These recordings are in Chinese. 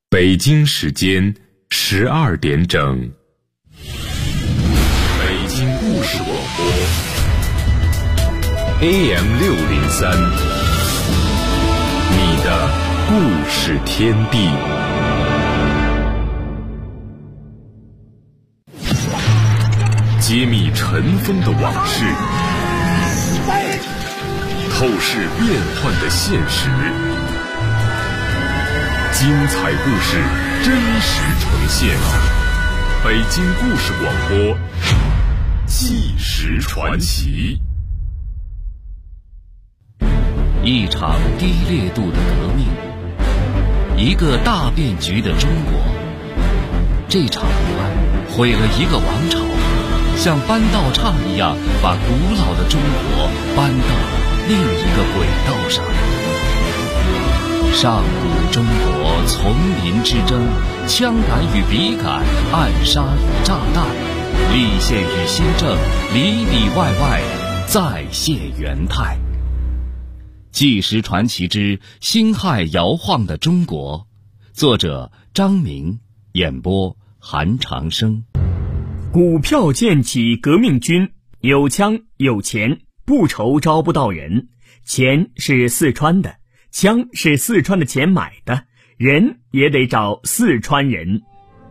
北京时间12点整，北京故事广播 AM603，你的故事天地。揭秘尘封的往事，透视变幻的现实，精彩故事真实呈现。北京故事广播，纪实传奇。 一场低烈度的革命，一个大变局的中国。这场不安毁了一个王朝，像搬道岔一样把古老的中国搬到另一个轨道上。上古中国丛林之争，枪杆与笔杆，暗杀与炸弹，立宪与新政，里里外外再现元态。纪实传奇之辛亥摇晃的中国，作者张明，演播韩长生。 股票建起革命军，有枪有钱，不愁招不到人。钱是四川的，枪是四川的钱买的，人也得找四川人。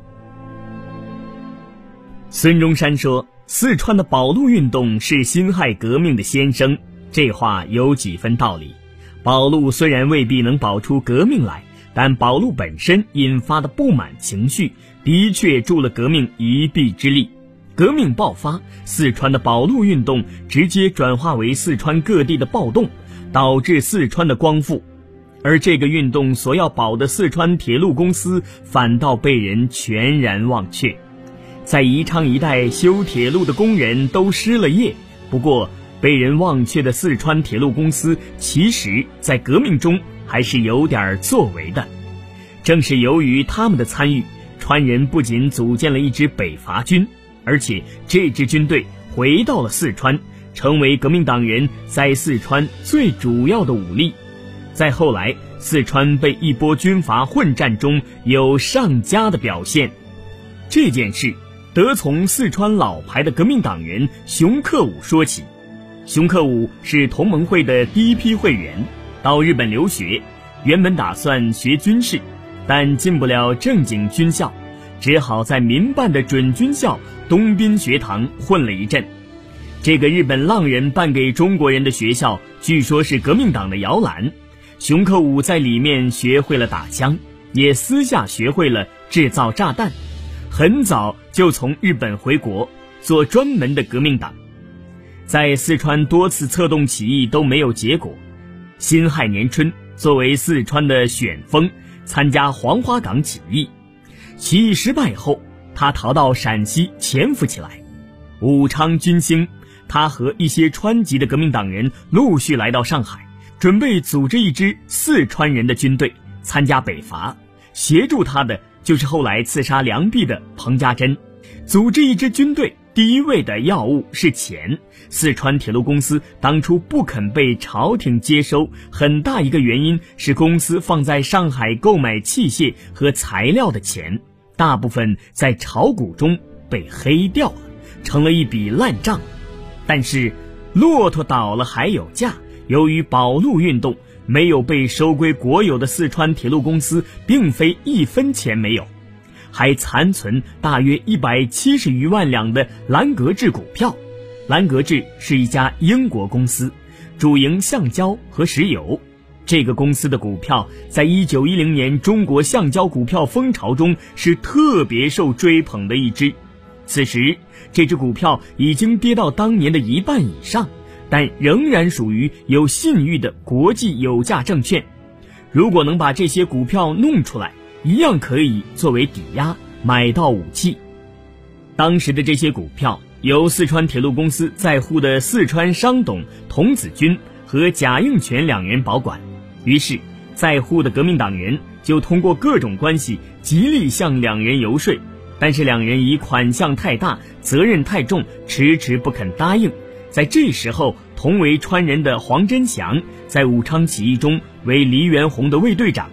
孙中山说，四川的保路运动是辛亥革命的先声，这话有几分道理。保路虽然未必能保出革命来，但保路本身引发的不满情绪的确助了革命一臂之力。革命爆发，四川的保路运动直接转化为四川各地的暴动，导致四川的光复。而这个运动所要保的四川铁路公司反倒被人全然忘却。在宜昌一带修铁路的工人都失了业，不过被人忘却的四川铁路公司其实在革命中还是有点作为的。正是由于他们的参与，川人不仅组建了一支北伐军，而且这支军队回到了四川，成为革命党人在四川最主要的武力。再后来，四川被一波军阀混战中有上佳的表现。这件事得从四川老牌的革命党人熊克武说起。熊克武是同盟会的第一批会员，到日本留学，原本打算学军事，但进不了正经军校，只好在民办的准军校东滨学堂混了一阵。这个日本浪人办给中国人的学校，据说是革命党的摇篮。熊克武在里面学会了打枪，也私下学会了制造炸弹，很早就从日本回国，做专门的革命党。在四川多次策动起义都没有结果，辛亥年春作为四川的选锋，参加黄花岗起义。起义失败后，他逃到陕西潜伏起来。武昌军兴，他和一些川籍的革命党人陆续来到上海，准备组织一支四川人的军队参加北伐。协助他的就是后来刺杀梁璧的彭家珍。组织一支军队第一位的要务是钱。四川铁路公司当初不肯被朝廷接收，很大一个原因是公司放在上海购买器械和材料的钱，大部分在炒股中被黑掉了，成了一笔烂账。但是骆驼倒了还有价，由于保路运动，没有被收归国有的四川铁路公司并非一分钱没有，还残存大约170余万两的兰格制股票。兰格制是一家英国公司，主营橡胶和石油。这个公司的股票在1910年中国橡胶股票风潮中是特别受追捧的一支。此时这支股票已经跌到当年的1半以上，但仍然属于有信誉的国际有价证券。如果能把这些股票弄出来，一样可以作为抵押买到武器。当时的这些股票由四川铁路公司在沪的四川商董童子军和贾应权两人保管。于是在沪的革命党人就通过各种关系极力向两人游说，但是两人以款项太大，责任太重，迟迟不肯答应。在这时候，同为川人的黄真祥在武昌起义中为黎元洪的卫队长，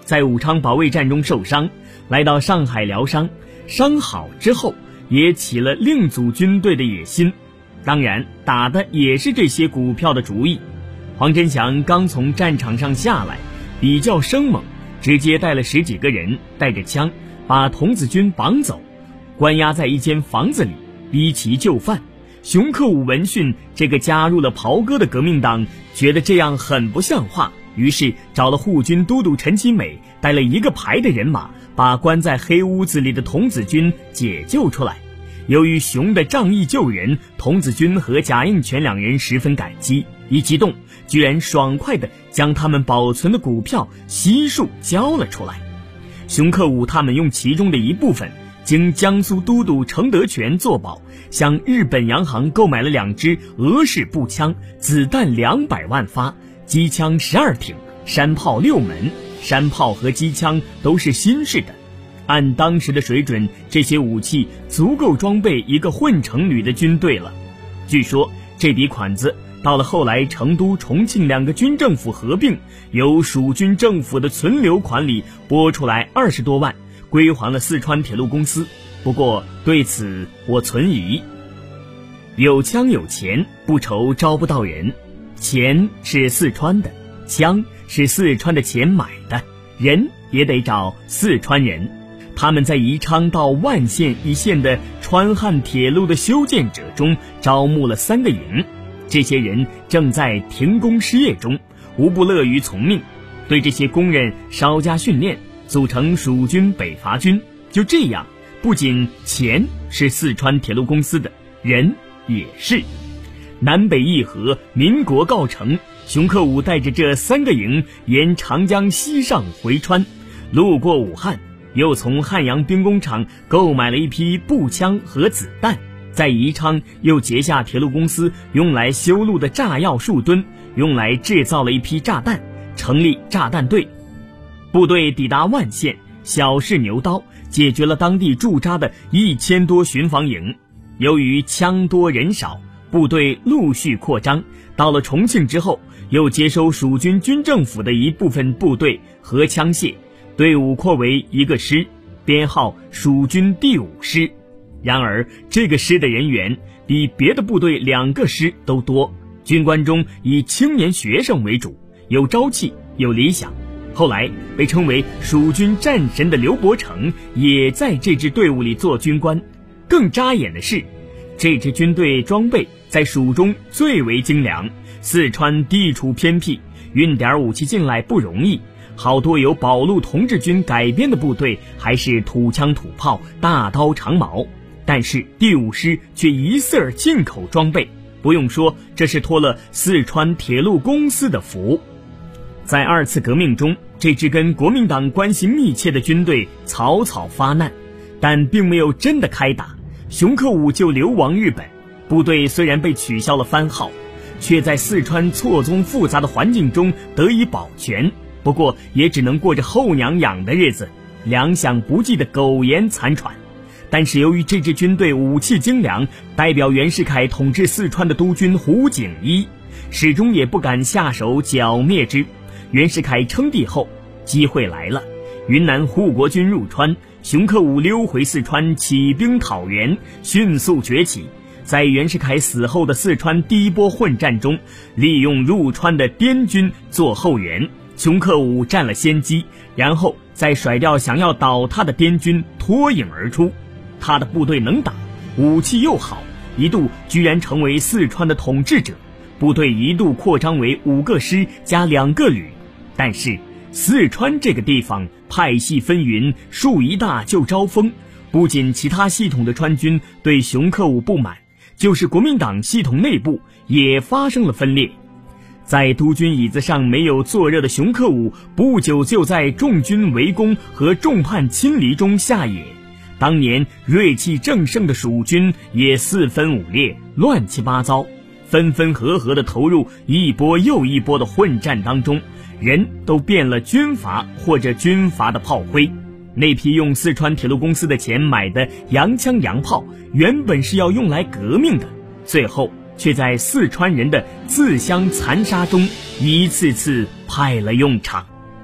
在武昌保卫战中受伤，来到上海疗伤，伤好之后也起了另组军队的野心，当然打的也是这些股票的主意。黄真祥刚从战场上下来，比较生猛，直接带了10几个人，带着枪把童子军绑走，关押在一间房子里，逼其就范。熊克武闻讯，这个加入了袍哥的革命党觉得这样很不像话，于是找了护军都督陈其美，带了1个排的人马，把关在黑屋子里的童子军解救出来。由于熊的仗义救人，童子军和贾应权2人十分感激，一激动居然爽快地将他们保存的股票悉数交了出来。熊克武他们用其中的一部分经江苏都督程德全作保，向日本洋行购买了2支俄式步枪，子弹200万发，机枪12挺，山炮6门，山炮和机枪都是新式的。按当时的水准，这些武器足够装备一个混成旅的军队了。据说这笔款子到了后来成都、重庆2个军政府合并，由蜀军政府的存留款里拨出来20多万，归还了四川铁路公司。不过对此我存疑。有枪有钱，不愁招不到人。钱是四川的，枪是四川的钱买的，人也得找四川人。他们在宜昌到万县一线的川汉铁路的修建者中招募了3个营，这些人正在停工失业中，无不乐于从命，对这些工人稍加训练，组成蜀军北伐军。就这样，不仅钱是四川铁路公司的，人也是。南北议和，民国告成，熊克武带着这3个营沿长江西上回川，路过武汉，又从汉阳兵工厂购买了一批步枪和子弹，在宜昌又截下铁路公司用来修路的炸药数吨，用来制造了一批炸弹，成立炸弹队。部队抵达万县，小试牛刀，解决了当地驻扎的1000多巡防营。由于枪多人少，部队陆续扩张，到了重庆之后，又接收蜀军军政府的一部分部队和枪械，队伍扩为1个师，编号蜀军第5师。然而这个师的人员比别的部队2个师都多，军官中以青年学生为主，有朝气有理想。后来被称为蜀军战神的刘伯承也在这支队伍里做军官。更扎眼的是，这支军队装备在蜀中最为精良，四川地处偏僻，运点武器进来不容易，好多由保路同志军改编的部队还是土枪土炮、大刀长矛，但是第5师却一色进口装备，不用说，这是托了四川铁路公司的福。在2次革命中，这支跟国民党关系密切的军队草草发难，但并没有真的开打，熊克武就流亡日本。部队虽然被取消了番号，却在四川错综复杂的环境中得以保全，不过也只能过着后娘养的日子，粮饷不济的苟延残喘。但是由于这支军队武器精良，代表袁世凯统治四川的督军胡景一始终也不敢下手剿灭之。袁世凯称帝后，机会来了，云南护国军入川，熊克武溜回四川起兵讨袁，迅速崛起。在袁世凯死后的四川第一波混战中，利用入川的滇军做后援，熊克武占了先机，然后再甩掉想要倒他的滇军，脱颖而出。他的部队能打，武器又好，一度居然成为四川的统治者。部队一度扩张为5个师加2个旅。但是四川这个地方派系纷纭，树一大就招风，不仅其他系统的川军对熊克武不满，就是国民党系统内部也发生了分裂。在督军椅子上没有坐热的熊克武，不久就在众军围攻和众叛亲离中下野。当年锐气正盛的蜀军也4分5裂，乱七八糟，分分合合地投入一波又一波的混战当中，人都变了军阀或者军阀的炮灰。那批用四川铁路公司的钱买的洋枪洋炮，原本是要用来革命的，最后却在四川人的自相残杀中一次次派了用场。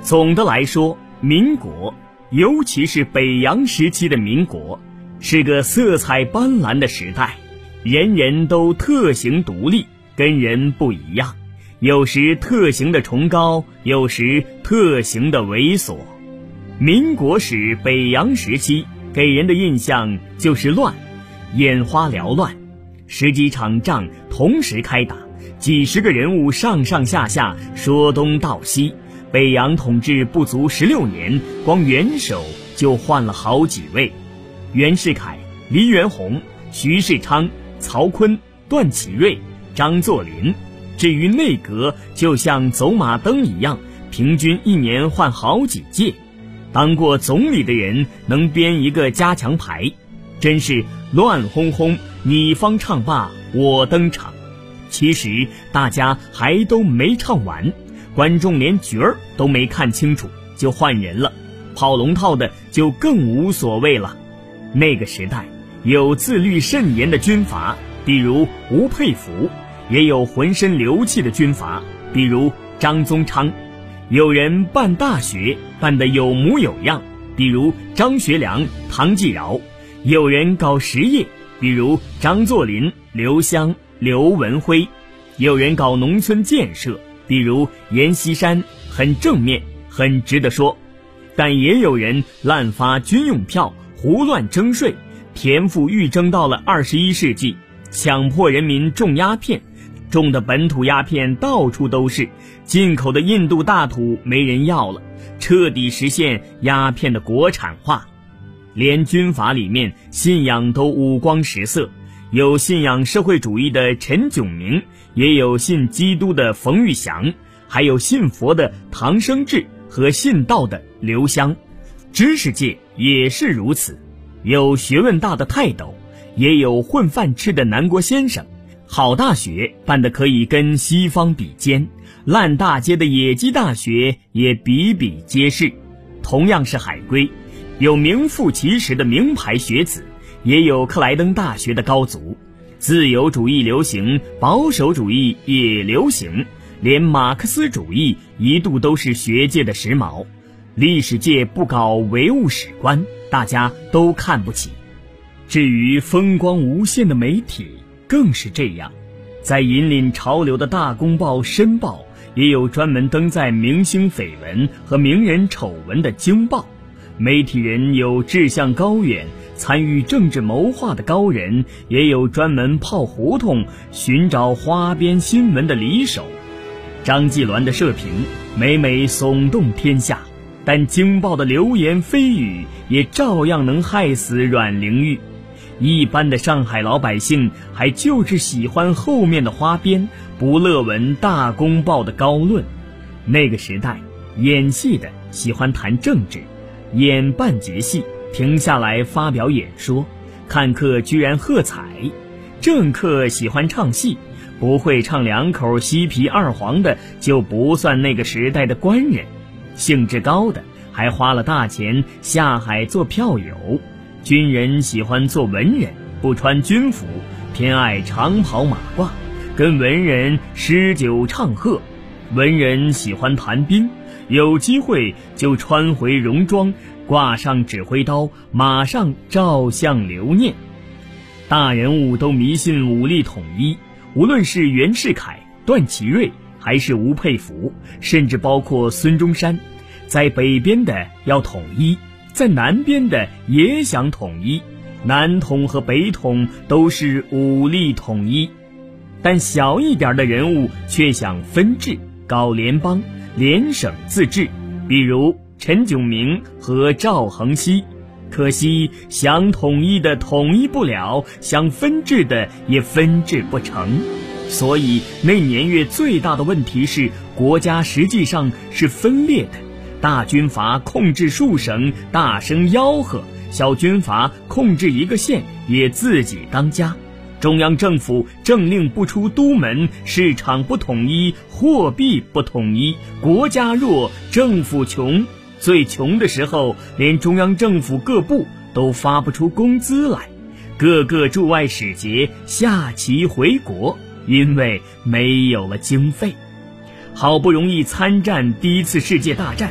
总的来说，民国，尤其是北洋时期的民国，是个色彩斑斓的时代，人人都特行独立，跟人不一样，有时特行的崇高，有时特行的猥琐。民国时北洋时期给人的印象就是乱，眼花缭乱，十几场仗同时开打，几十个人物上上下下说东道西。北洋统治不足16年，光元首就换了好几位，袁世凯、黎元洪、徐世昌、曹锟、段祺瑞、张作霖。至于内阁，就像走马灯一样，平均1年换好几届。当过总理的人能编一个加强牌，真是乱哄哄，你方唱罢我登场。其实大家还都没唱完，观众连角儿都没看清楚就换人了，跑龙套的就更无所谓了。那个时代有自律甚严的军阀，比如吴佩孚，也有浑身流气的军阀，比如张宗昌。有人办大学办得有模有样，比如张学良、唐继尧；有人搞实业，比如张作霖、刘湘、刘文辉；有人搞农村建设，比如阎锡山，很正面，很值得说。但也有人滥发军用票，胡乱征税，田赋愈征到了21世纪，强迫人民种鸦片，种的本土鸦片到处都是，进口的印度大土没人要了，彻底实现鸦片的国产化。连军阀里面信仰都五光十色，有信仰社会主义的陈炯明，也有信基督的冯玉祥，还有信佛的唐生智和信道的刘湘。知识界也是如此，有学问大的泰斗，也有混饭吃的南国先生。好大学办得可以跟西方比肩，烂大街的野鸡大学也比比皆是。同样是海归，有名副其实的名牌学子，也有克莱登大学的高足。自由主义流行，保守主义也流行，连马克思主义一度都是学界的时髦。历史界不搞唯物史观，大家都看不起。至于风光无限的媒体更是这样，在引领潮流的大公报、申报，也有专门登载明星绯闻和名人丑闻的京报。媒体人有志向高远、参与政治谋划的高人，也有专门泡胡同寻找花边新闻的李手。张继鸾的社评每每耸动天下，但京报的流言蜚语也照样能害死阮玲玉。一般的上海老百姓还就是喜欢后面的花边，不乐闻大公报的高论。那个时代演戏的喜欢谈政治，演半截戏停下来发表演说，看客居然喝彩。政客喜欢唱戏，不会唱2口西皮二黄的就不算那个时代的官人。兴致高的还花了大钱下海做票友。军人喜欢做文人，不穿军服，偏爱长袍马褂，跟文人诗酒唱和。文人喜欢谈兵，有机会就穿回戎装，挂上指挥刀，马上照相留念。大人物都迷信武力统一，无论是袁世凯、段祺瑞，还是吴佩孚，甚至包括孙中山，在北边的要统一，在南边的也想统一，南统和北统都是武力统一。但小一点的人物却想分治，搞联邦、联省自治，比如陈炯明和赵恒熙。可惜想统一的统一不了，想分治的也分治不成。所以那年月最大的问题是，国家实际上是分裂的。大军阀控制数省，大声吆喝；小军阀控制一个县，也自己当家。中央政府政令不出都门，市场不统一，货币不统一，国家弱，政府穷。最穷的时候，连中央政府各部都发不出工资来，各个驻外使节下棋回国，因为没有了经费。好不容易参战第1次世界大战，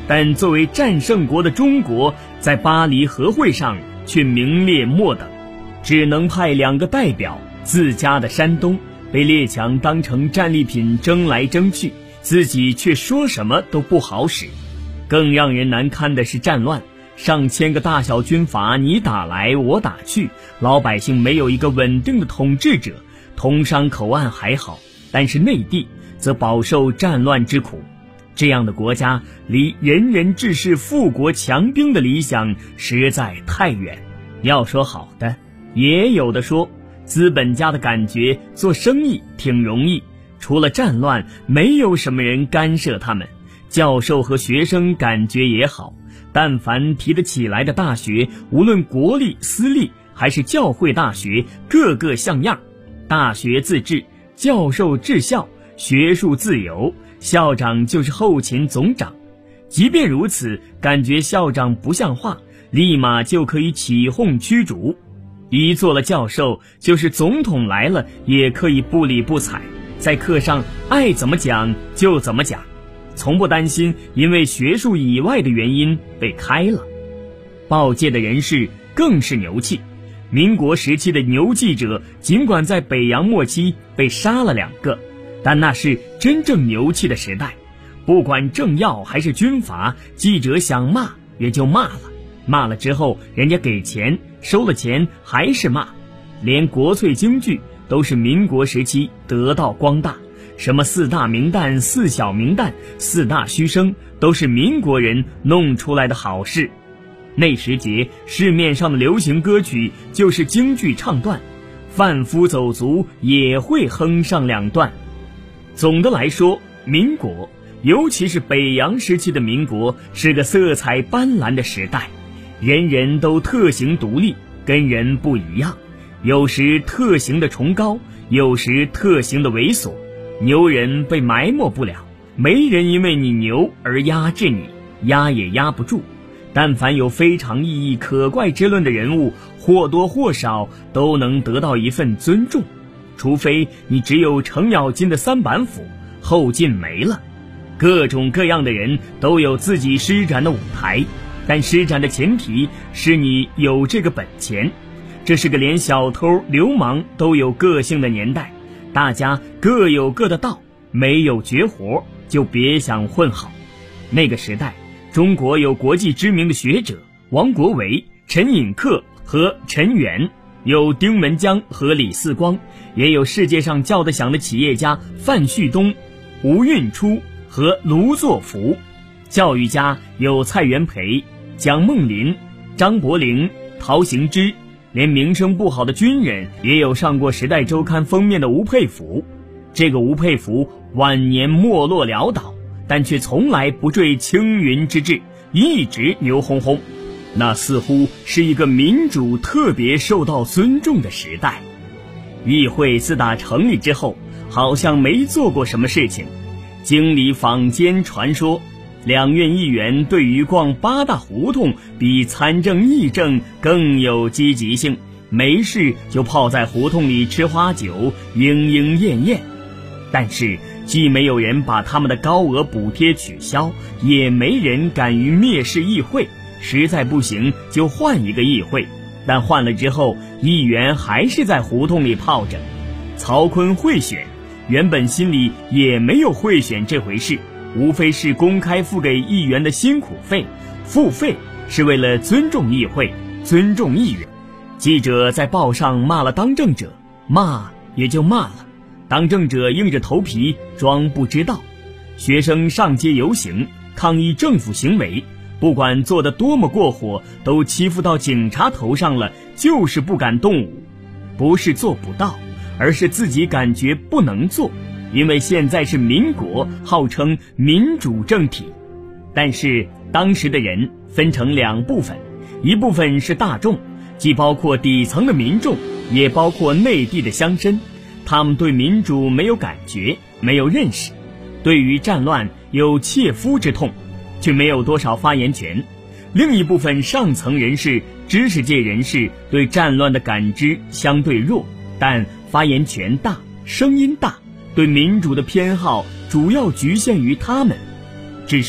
但作为战胜国的中国，在巴黎和会上却名列末等，只能派2个代表。自家的山东被列强当成战利品争来争去，自己却说什么都不好使。更让人难堪的是战乱，上千个大小军阀你打来我打去，老百姓没有一个稳定的统治者。通商口岸还好，但是内地则饱受战乱之苦。这样的国家离人人治世富国强兵的理想实在太远。要说好的，也有的说资本家的感觉做生意挺容易，除了战乱没有什么人干涉他们。教授和学生感觉也好，但凡提得起来的大学，无论国立私立还是教会大学，个个像样。大学自治，教授治校，学术自由，校长就是后勤总长。即便如此，感觉校长不像话，立马就可以起哄驱逐。一做了教授，就是总统来了也可以不理不睬，在课上爱怎么讲就怎么讲，从不担心因为学术以外的原因被开了。报界的人士更是牛气，民国时期的牛记者尽管在北洋末期被杀了2个，但那是真正牛气的时代，不管政要还是军阀，记者想骂也就骂了，骂了之后人家给钱，收了钱还是骂。连国粹京剧都是民国时期得道光大，什么4大名旦、4小名旦、4大须生，都是民国人弄出来的好事。那时节市面上的流行歌曲就是京剧唱段，贩夫走卒也会哼上2段。总的来说，民国，尤其是北洋时期的民国，是个色彩斑斓的时代，人人都特行独立，跟人不一样，有时特行的崇高，有时特行的猥琐。牛人被埋没不了，没人因为你牛而压制你，压也压不住。但凡有非常意义可怪之论的人物，或多或少都能得到一份尊重，除非你只有程咬金的3板斧，后劲没了。各种各样的人都有自己施展的舞台，但施展的前提是你有这个本钱。这是个连小偷流氓都有个性的年代，大家各有各的道，没有绝活就别想混好。那个时代，中国有国际知名的学者王国维、陈寅恪和陈元，有丁文江和李四光，也有世界上叫得响的企业家范旭东、吴运初和卢作孚。教育家有蔡元培、蒋梦麟、张伯苓、陶行知，连名声不好的军人也有上过《时代周刊》封面的吴佩孚。这个吴佩孚晚年没落潦倒，但却从来不坠青云之志，一直牛哄哄。那似乎是一个民主特别受到尊重的时代。议会自打成立之后，好像没做过什么事情。经理坊间传说，两院议员对于逛8大胡同比参政议政更有积极性，没事就泡在胡同里吃花酒，莺莺燕燕。但是既没有人把他们的高额补贴取消，也没人敢于蔑视议会，实在不行就换一个议会。但换了之后，议员还是在胡同里泡着。曹锟贿选，原本心里也没有贿选这回事，无非是公开付给议员的辛苦费，付费是为了尊重议会，尊重议员。记者在报上骂了当政者，骂也就骂了，当政者硬着头皮装不知道。学生上街游行抗议政府行为，不管做得多么过火，都欺负到警察头上了，就是不敢动武。不是做不到，而是自己感觉不能做，因为现在是民国，号称民主政体。但是当时的人分成2部分，一部分是大众，既包括底层的民众，也包括内地的乡绅，他们对民主没有感觉，没有认识，对于战乱有切肤之痛，却没有多少发言权。另一部分上层人士、知识界人士对战乱的感知相对弱，但发言权大，声音大，对民主的偏好主要局限于他们。只是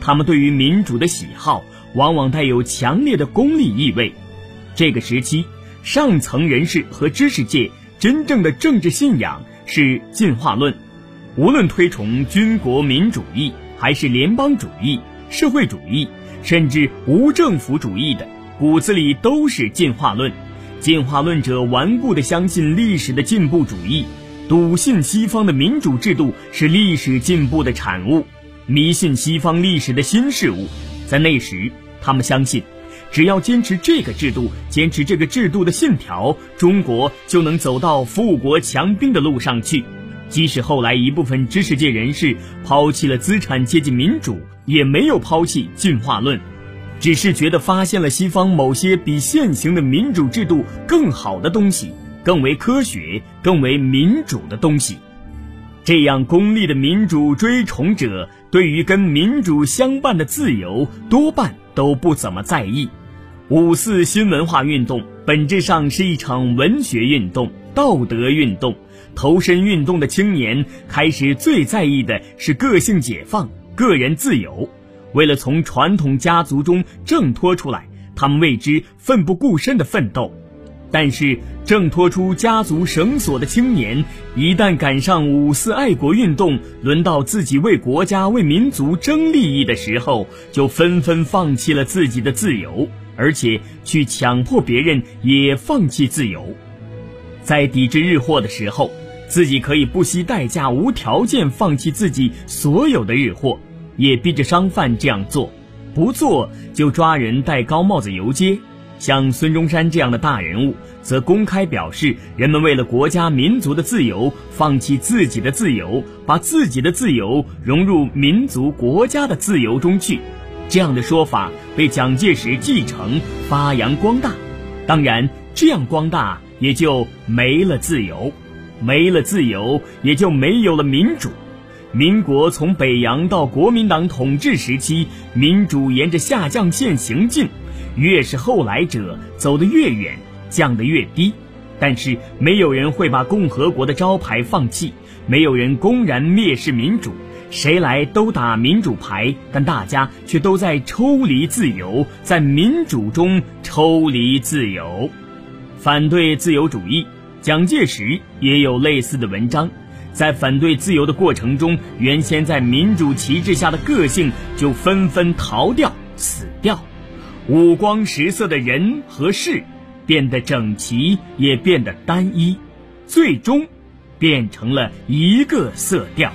他们对于民主的喜好往往带有强烈的功利意味。这个时期，上层人士和知识界真正的政治信仰是进化论，无论推崇军国民主义还是联邦主义、社会主义，甚至无政府主义的，骨子里都是进化论。进化论者顽固地相信历史的进步主义，笃信西方的民主制度是历史进步的产物，迷信西方历史的新事物。在那时，他们相信只要坚持这个制度，坚持这个制度的信条，中国就能走到富国强兵的路上去。即使后来一部分知识界人士抛弃了资产阶级民主，也没有抛弃进化论，只是觉得发现了西方某些比现行的民主制度更好的东西，更为科学、更为民主的东西。这样功利的民主追崇者，对于跟民主相伴的自由多半都不怎么在意。5·4新文化运动本质上是一场文学运动、道德运动。投身运动的青年开始最在意的是个性解放、个人自由。为了从传统家族中挣脱出来，他们为之奋不顾身的奋斗。但是挣脱出家族绳索的青年，一旦赶上5·4爱国运动，轮到自己为国家为民族争利益的时候，就纷纷放弃了自己的自由，而且去强迫别人也放弃自由。在抵制日货的时候，自己可以不惜代价无条件放弃自己所有的日货，也逼着商贩这样做，不做就抓人戴高帽子游街。像孙中山这样的大人物则公开表示，人们为了国家民族的自由放弃自己的自由，把自己的自由融入民族国家的自由中去。这样的说法被蒋介石继承发扬光大，当然这样光大也就没了自由，没了自由也就没有了民主。民国从北洋到国民党统治时期，民主沿着下降线行进，越是后来者走得越远，降得越低。但是没有人会把共和国的招牌放弃，没有人公然蔑视民主，谁来都打民主牌，但大家却都在抽离自由，在民主中抽离自由。反对自由主义，蒋介石也有类似的文章。在反对自由的过程中，原先在民主旗帜下的个性就纷纷逃掉、死掉，五光十色的人和事变得整齐，也变得单一，最终变成了一个色调。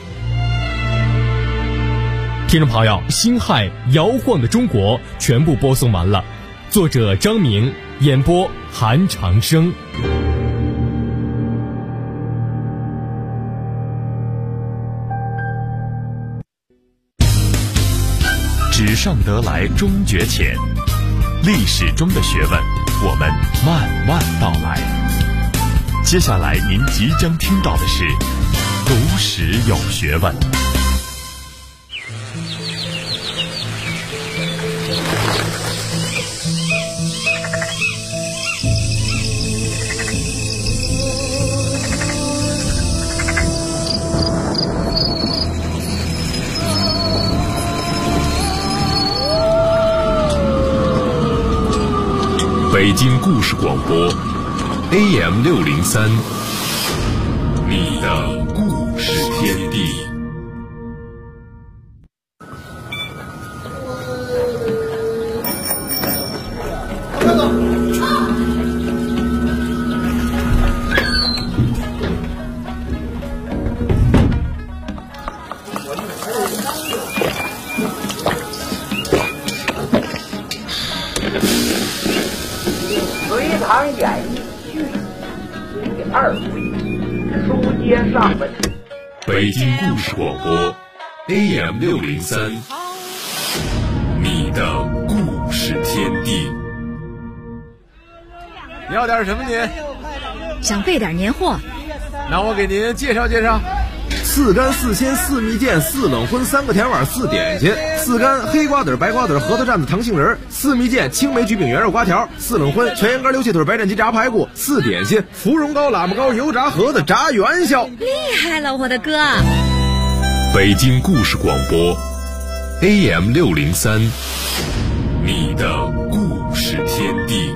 听众朋友，辛亥摇晃的中国全部播送完了，作者张明，演播韩长生。 纸上得来终觉浅，历史中的学问，我们慢慢道来。接下来您即将听到的是读史有学问。北京故事广播 AM603， 你的故事天地。 隋唐演义续第2回，书接上文。 北京故事广播 AM603， 你的故事天地。 你要点什么您？ 想备点年货。 那我给您介绍介绍。 4干4鲜4蜜饯4冷荤3个甜碗4点心，4干黑瓜子白瓜子核桃蘸子糖杏仁，4蜜饯青梅菊饼圆肉瓜条，4冷荤全羊肝溜切腿白斩鸡炸排骨，4点心芙蓉糕喇嘛糕油炸盒子炸元宵。 厉害了，我的哥！ 北京故事广播 AM603，你的故事天地。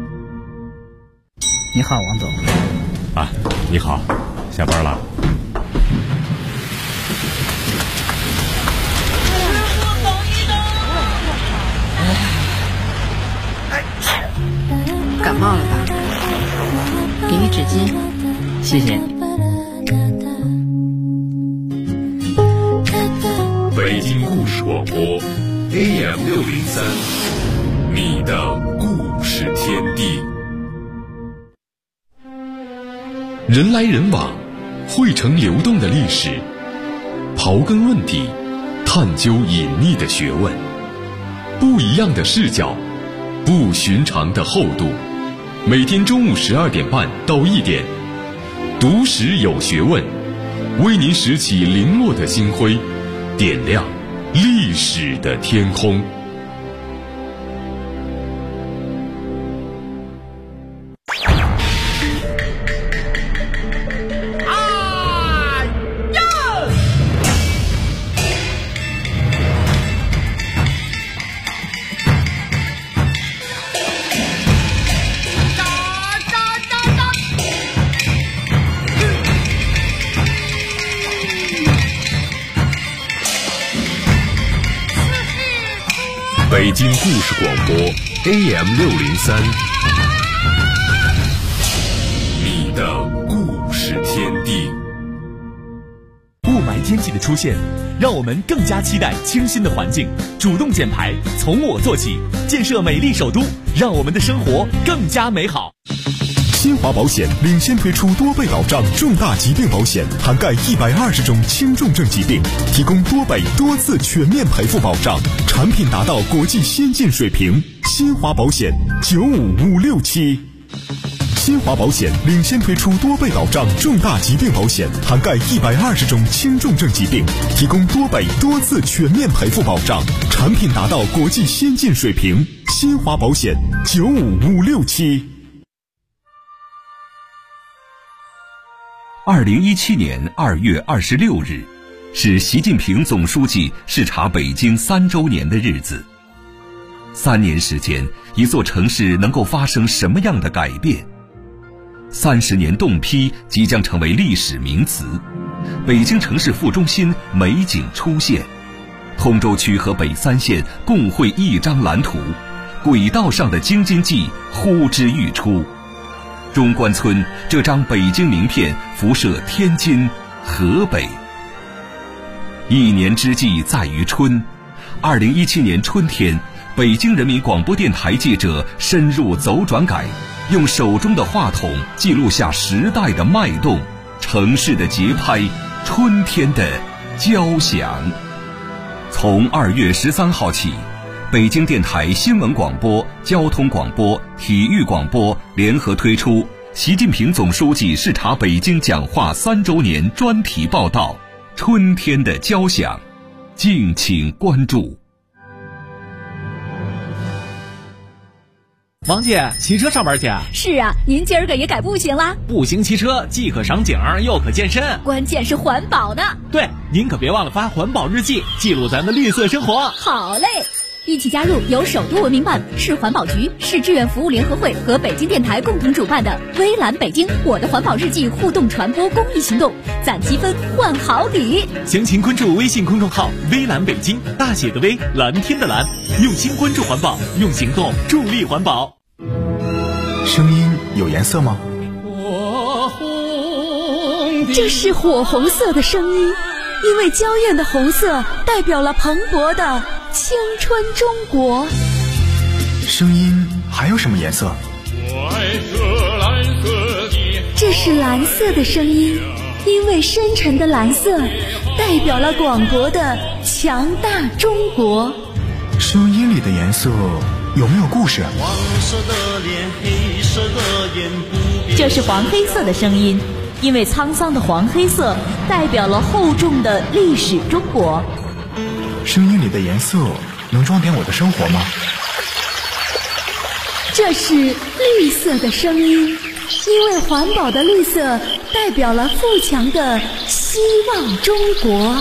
你好，王总。 啊，你好，下班了。 感冒了吧？给你纸巾。 谢谢你。 北京故事广播 AM603，你的故事天地。人来人往，汇成流动的历史，刨根问底，探究隐秘的学问，不一样的视角，不寻常的厚度。每天中午12点半到1点，读史有学问，为您拾起零落的星辉，点亮历史的天空。北京故事广播 AM603，你的故事天地。 雾霾天气的出现，让我们更加期待清新的环境。主动减排，从我做起，建设美丽首都，让我们的生活更加美好。 新华保险领先推出多倍保障重大疾病保险，涵盖120种轻重症疾病，提供多倍多次全面赔付保障，产品达到国际先进水平。新华保险95567。新华保险领先推出多倍保障重大疾病保险，涵盖120种轻重症疾病，提供多倍多次全面赔付保障，产品达到国际先进水平。新华保险95567。 2017年2月26日，是习近平总书记视察北京3周年的日子。3年时间，一座城市能够发生什么样的改变？30年冻批即将成为历史名词，北京城市副中心美景出现，通州区和北3县共绘一张蓝图，轨道上的京津冀呼之欲出。中关村这张北京名片辐射天津、河北。一年之计在于春，2017年春天，北京人民广播电台记者深入走转改，用手中的话筒记录下时代的脉动、城市的节拍、春天的交响。从2月13号起，北京电台新闻广播、交通广播、体育广播联合推出习近平总书记视察北京讲话3周年专题报道《春天的交响》，敬请关注。 王姐，骑车上班去？ 是啊，您今儿个也改步行啦？ 步行骑车既可赏景又可健身， 关键是环保呢。 对，您可别忘了发环保日记，记录咱的绿色生活。 好嘞。一起加入由首都文明办、市环保局、市志愿服务联合会和北京电台共同主办的微蓝北京我的环保日记互动传播公益行动，攒积分换好礼。 详情关注微信公众号微蓝北京，大写的微，蓝天的蓝，用心关注环保，用行动助力环保。 声音有颜色吗？ 这是火红色的声音，因为娇艳的红色代表了蓬勃的青春中国。 声音还有什么颜色？ 这是蓝色的声音，因为深沉的蓝色代表了广博的强大中国。 声音里的颜色有没有故事？ 这是黄黑色的声音，因为沧桑的黄黑色代表了厚重的历史中国。 声音里的颜色能装点我的生活吗？ 这是绿色的声音，因为环保的绿色代表了富强的希望中国。